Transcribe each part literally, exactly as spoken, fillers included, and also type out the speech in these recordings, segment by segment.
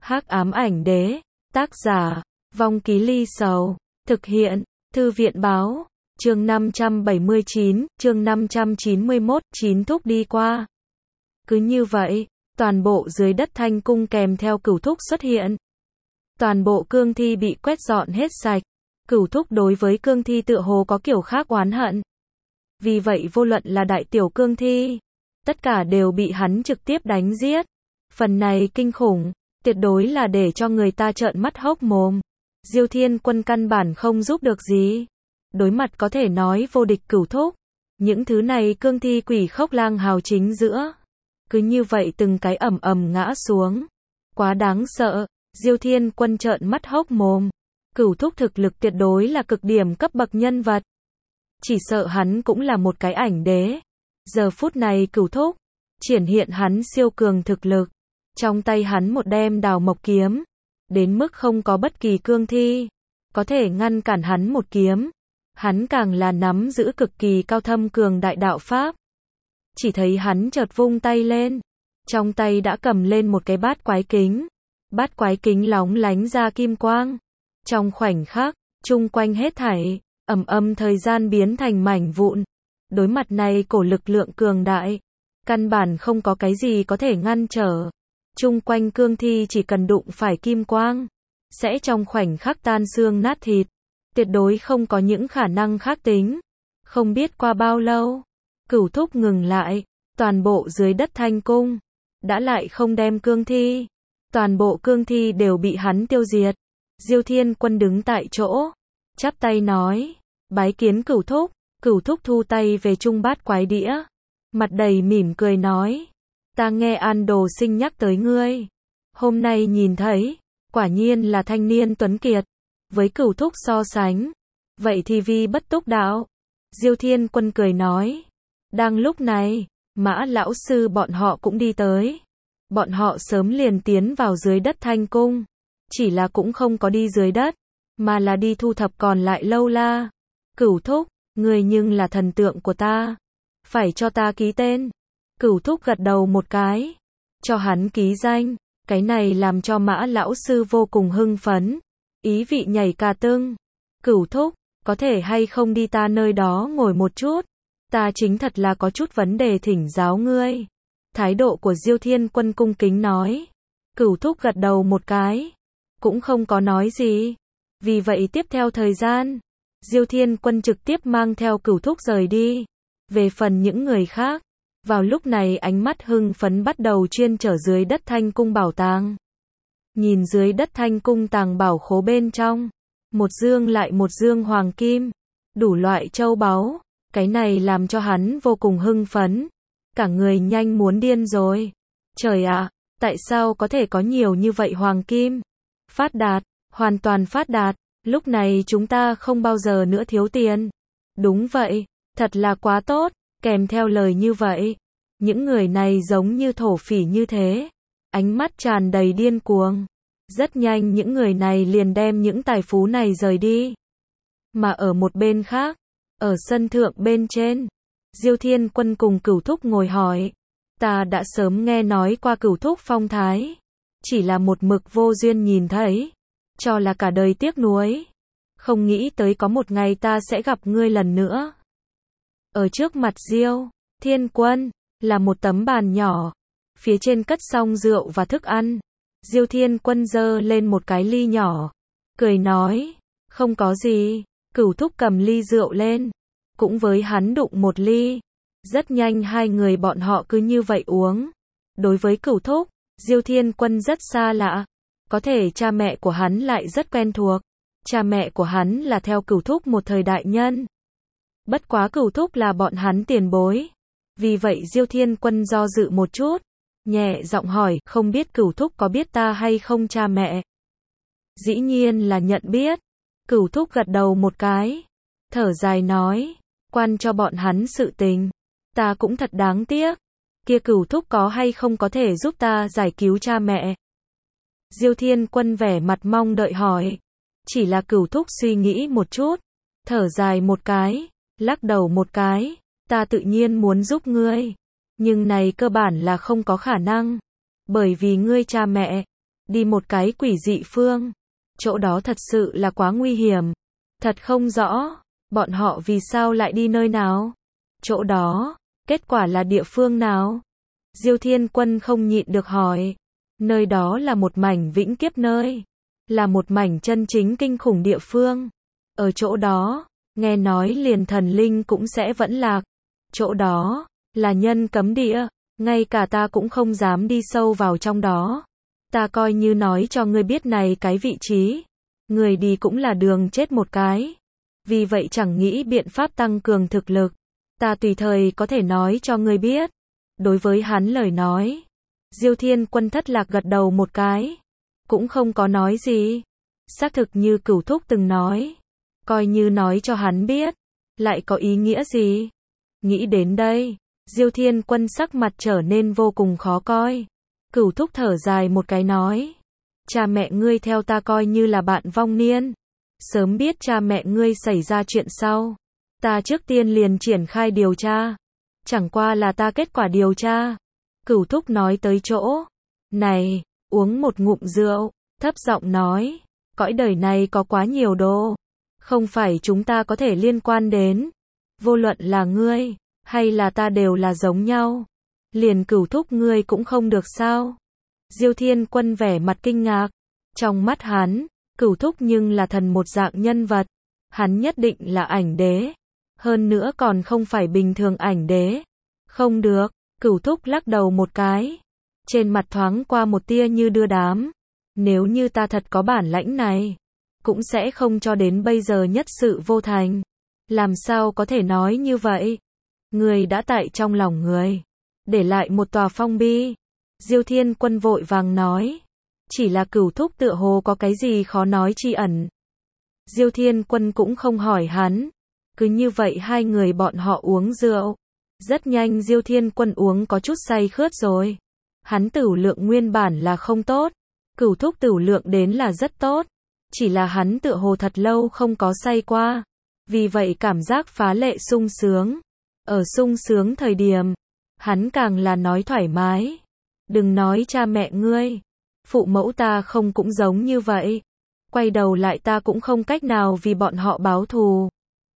Hắc ám ảnh đế, tác giả, Vong Ký Ly Sầu, thực hiện, Thư viện báo, chương năm trăm bảy mươi chín, chương năm trăm chín mươi mốt, chín thúc đi qua. Cứ như vậy, toàn bộ dưới đất Thanh Cung kèm theo Cửu Thúc xuất hiện. Toàn bộ cương thi bị quét dọn hết sạch. Cửu Thúc đối với cương thi tựa hồ có kiểu khác oán hận. Vì vậy vô luận là đại tiểu cương thi, tất cả đều bị hắn trực tiếp đánh giết. Phần này kinh khủng, tuyệt đối là để cho người ta trợn mắt hốc mồm. Diêu Thiên Quân căn bản không giúp được gì. Đối mặt có thể nói vô địch Cửu Thúc. Những thứ này cương thi quỷ khốc lang hào chính giữa. Cứ như vậy từng cái ầm ầm ngã xuống. Quá đáng sợ, Diêu Thiên Quân trợn mắt hốc mồm. Cửu Thúc thực lực tuyệt đối là cực điểm cấp bậc nhân vật. Chỉ sợ hắn cũng là một cái ảnh đế. Giờ phút này Cửu Thúc triển hiện hắn siêu cường thực lực. Trong tay hắn một đem đào mộc kiếm. Đến mức không có bất kỳ cương thi có thể ngăn cản hắn một kiếm. Hắn càng là nắm giữ cực kỳ cao thâm cường đại đạo pháp. Chỉ thấy hắn chợt vung tay lên. Trong tay đã cầm lên một cái bát quái kính. Bát quái kính lóng lánh ra kim quang. Trong khoảnh khắc, chung quanh hết thảy, ầm ầm thời gian biến thành mảnh vụn. Đối mặt này cổ lực lượng cường đại, căn bản không có cái gì có thể ngăn trở. Chung quanh cương thi chỉ cần đụng phải kim quang, sẽ trong khoảnh khắc tan xương nát thịt. Tuyệt đối không có những khả năng khác tính. Không biết qua bao lâu, Cửu Thúc ngừng lại, toàn bộ dưới đất Thanh Cung đã lại không đem cương thi. Toàn bộ cương thi đều bị hắn tiêu diệt. Diêu Thiên Quân đứng tại chỗ, chắp tay nói, bái kiến Cửu Thúc. Cửu Thúc thu tay về trung bát quái đĩa, mặt đầy mỉm cười nói, ta nghe An Đồ Sinh nhắc tới ngươi. Hôm nay nhìn thấy, quả nhiên là thanh niên tuấn kiệt. Với Cửu Thúc so sánh, vậy thì vi bất túc đạo. Diêu Thiên Quân cười nói, đang lúc này, Mã lão sư bọn họ cũng đi tới. Bọn họ sớm liền tiến vào dưới đất Thanh Cung. Chỉ là cũng không có đi dưới đất, mà là đi thu thập còn lại lâu la. Cửu Thúc, người nhưng là thần tượng của ta. Phải cho ta ký tên. Cửu Thúc gật đầu một cái. Cho hắn ký danh. Cái này làm cho Mã lão sư vô cùng hưng phấn. Ý vị nhảy cả tưng. Cửu Thúc, có thể hay không đi ta nơi đó ngồi một chút. Ta chính thật là có chút vấn đề thỉnh giáo ngươi. Thái độ của Diêu Thiên Quân cung kính nói. Cửu Thúc gật đầu một cái. Cũng không có nói gì. Vì vậy tiếp theo thời gian, Diêu Thiên Quân trực tiếp mang theo Cửu Thúc rời đi. Về phần những người khác, vào lúc này ánh mắt hưng phấn bắt đầu chuyên trở dưới đất Thanh Cung bảo tàng. Nhìn dưới đất Thanh Cung tàng bảo khố bên trong, một dương lại một dương hoàng kim, đủ loại châu báu, cái này làm cho hắn vô cùng hưng phấn, cả người nhanh muốn điên rồi. Trời ạ, tại sao có thể có nhiều như vậy hoàng kim? Phát đạt, hoàn toàn phát đạt, lúc này chúng ta không bao giờ nữa thiếu tiền. Đúng vậy, thật là quá tốt, kèm theo lời như vậy, những người này giống như thổ phỉ như thế, ánh mắt tràn đầy điên cuồng. Rất nhanh những người này liền đem những tài phú này rời đi. Mà ở một bên khác, ở sân thượng bên trên, Diêu Thiên Quân cùng Cửu Thúc ngồi hỏi, ta đã sớm nghe nói qua Cửu Thúc phong thái, chỉ là một mực vô duyên nhìn thấy, cho là cả đời tiếc nuối. Không nghĩ tới có một ngày ta sẽ gặp ngươi lần nữa. Ở trước mặt Diêu Thiên Quân, là một tấm bàn nhỏ, phía trên cất xong rượu và thức ăn. Diêu Thiên Quân giơ lên một cái ly nhỏ, cười nói, không có gì. Cửu Thúc cầm ly rượu lên, cũng với hắn đụng một ly. Rất nhanh hai người bọn họ cứ như vậy uống. Đối với Cửu Thúc, Diêu Thiên Quân rất xa lạ, có thể cha mẹ của hắn lại rất quen thuộc. Cha mẹ của hắn là theo Cửu Thúc một thời đại nhân. Bất quá Cửu Thúc là bọn hắn tiền bối. Vì vậy Diêu Thiên Quân do dự một chút, nhẹ giọng hỏi, không biết Cửu Thúc có biết ta hay không cha mẹ? Dĩ nhiên là nhận biết. Cửu Thúc gật đầu một cái, thở dài nói, quan cho bọn hắn sự tình, ta cũng thật đáng tiếc. Kia Cửu Thúc có hay không có thể giúp ta giải cứu cha mẹ? Diêu Thiên Quân vẻ mặt mong đợi hỏi. Chỉ là Cửu Thúc suy nghĩ một chút, thở dài một cái, lắc đầu một cái, ta tự nhiên muốn giúp ngươi, nhưng này cơ bản là không có khả năng, bởi vì ngươi cha mẹ đi một cái quỷ dị phương. Chỗ đó thật sự là quá nguy hiểm. Thật không rõ, bọn họ vì sao lại đi nơi nào? Chỗ đó, kết quả là địa phương nào? Diêu Thiên Quân không nhịn được hỏi. Nơi đó là một mảnh vĩnh kiếp nơi. Là một mảnh chân chính kinh khủng địa phương. Ở chỗ đó, nghe nói liền thần linh cũng sẽ vẫn lạc. Chỗ đó, là nhân cấm địa. Ngay cả ta cũng không dám đi sâu vào trong đó. Ta coi như nói cho ngươi biết này cái vị trí. Người đi cũng là đường chết một cái. Vì vậy chẳng nghĩ biện pháp tăng cường thực lực. Ta tùy thời có thể nói cho ngươi biết. Đối với hắn lời nói, Diêu Thiên Quân thất lạc gật đầu một cái. Cũng không có nói gì. Xác thực như Cửu Thúc từng nói. Coi như nói cho hắn biết. Lại có ý nghĩa gì? Nghĩ đến đây, Diêu Thiên Quân sắc mặt trở nên vô cùng khó coi. Cửu Thúc thở dài một cái nói. Cha mẹ ngươi theo ta coi như là bạn vong niên. Sớm biết cha mẹ ngươi xảy ra chuyện sau. Ta trước tiên liền triển khai điều tra. Chẳng qua là ta kết quả điều tra. Cửu Thúc nói tới chỗ. Này, uống một ngụm rượu, thấp giọng nói. Cõi đời này có quá nhiều đồ. Không phải chúng ta có thể liên quan đến. Vô luận là ngươi, hay là ta đều là giống nhau. Liền Cửu Thúc ngươi cũng không được sao? Diêu Thiên Quân vẻ mặt kinh ngạc. Trong mắt hắn, Cửu Thúc nhưng là thần một dạng nhân vật. Hắn nhất định là ảnh đế. Hơn nữa còn không phải bình thường ảnh đế. Không được, Cửu Thúc lắc đầu một cái. Trên mặt thoáng qua một tia như đưa đám. Nếu như ta thật có bản lãnh này, cũng sẽ không cho đến bây giờ nhất sự vô thành. Làm sao có thể nói như vậy? Người đã tại trong lòng người. Để lại một tòa phong bi. Diêu Thiên Quân vội vàng nói. Chỉ là Cửu Thúc tựa hồ có cái gì khó nói chi ẩn. Diêu Thiên Quân cũng không hỏi hắn. Cứ như vậy hai người bọn họ uống rượu. Rất nhanh Diêu Thiên Quân uống có chút say khướt rồi. Hắn tửu lượng nguyên bản là không tốt. Cửu Thúc tửu lượng đến là rất tốt. Chỉ là hắn tựa hồ thật lâu không có say qua. Vì vậy cảm giác phá lệ sung sướng. Ở sung sướng thời điểm, hắn càng là nói thoải mái. Đừng nói cha mẹ ngươi. Phụ mẫu ta không cũng giống như vậy. Quay đầu lại ta cũng không cách nào vì bọn họ báo thù.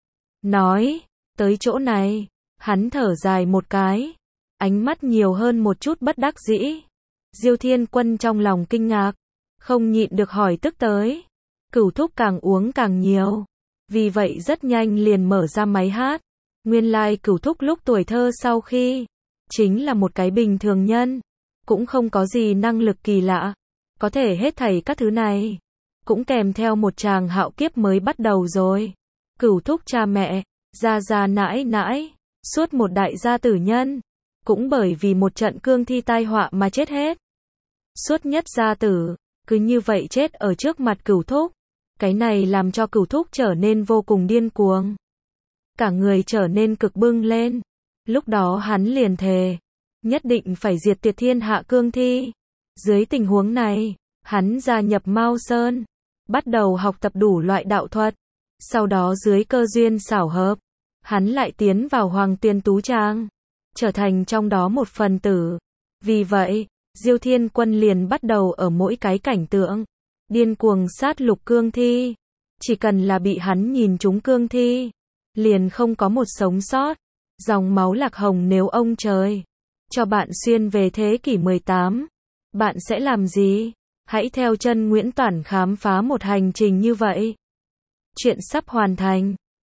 Nói, tới chỗ này, hắn thở dài một cái. Ánh mắt nhiều hơn một chút bất đắc dĩ. Diêu Thiên Quân trong lòng kinh ngạc. Không nhịn được hỏi tức tới. Cửu Thúc càng uống càng nhiều. Vì vậy rất nhanh liền mở ra máy hát. Nguyên lai like Cửu Thúc lúc tuổi thơ sau khi, chính là một cái bình thường nhân. Cũng không có gì năng lực kỳ lạ. Có thể hết thảy các thứ này. Cũng kèm theo một tràng hạo kiếp mới bắt đầu rồi. Cửu Thúc cha mẹ, gia gia nãi nãi, suốt một đại gia tử nhân. Cũng bởi vì một trận cương thi tai họa mà chết hết. Suốt nhất gia tử, cứ như vậy chết ở trước mặt Cửu Thúc. Cái này làm cho Cửu Thúc trở nên vô cùng điên cuồng. Cả người trở nên cực bưng lên. Lúc đó hắn liền thề. Nhất định phải diệt tuyệt thiên hạ cương thi. Dưới tình huống này, hắn gia nhập Mao Sơn. Bắt đầu học tập đủ loại đạo thuật. Sau đó dưới cơ duyên xảo hợp, hắn lại tiến vào Hoàng Tuyên Tú Trang. Trở thành trong đó một phần tử. Vì vậy, Diêu Thiên Quân liền bắt đầu ở mỗi cái cảnh tượng. Điên cuồng sát lục cương thi. Chỉ cần là bị hắn nhìn trúng cương thi. Liền không có một sống sót. Dòng máu lạc hồng nếu ông trời cho bạn xuyên về thế kỷ mười tám. Bạn sẽ làm gì? Hãy theo chân Nguyễn Toản khám phá một hành trình như vậy. Chuyện sắp hoàn thành.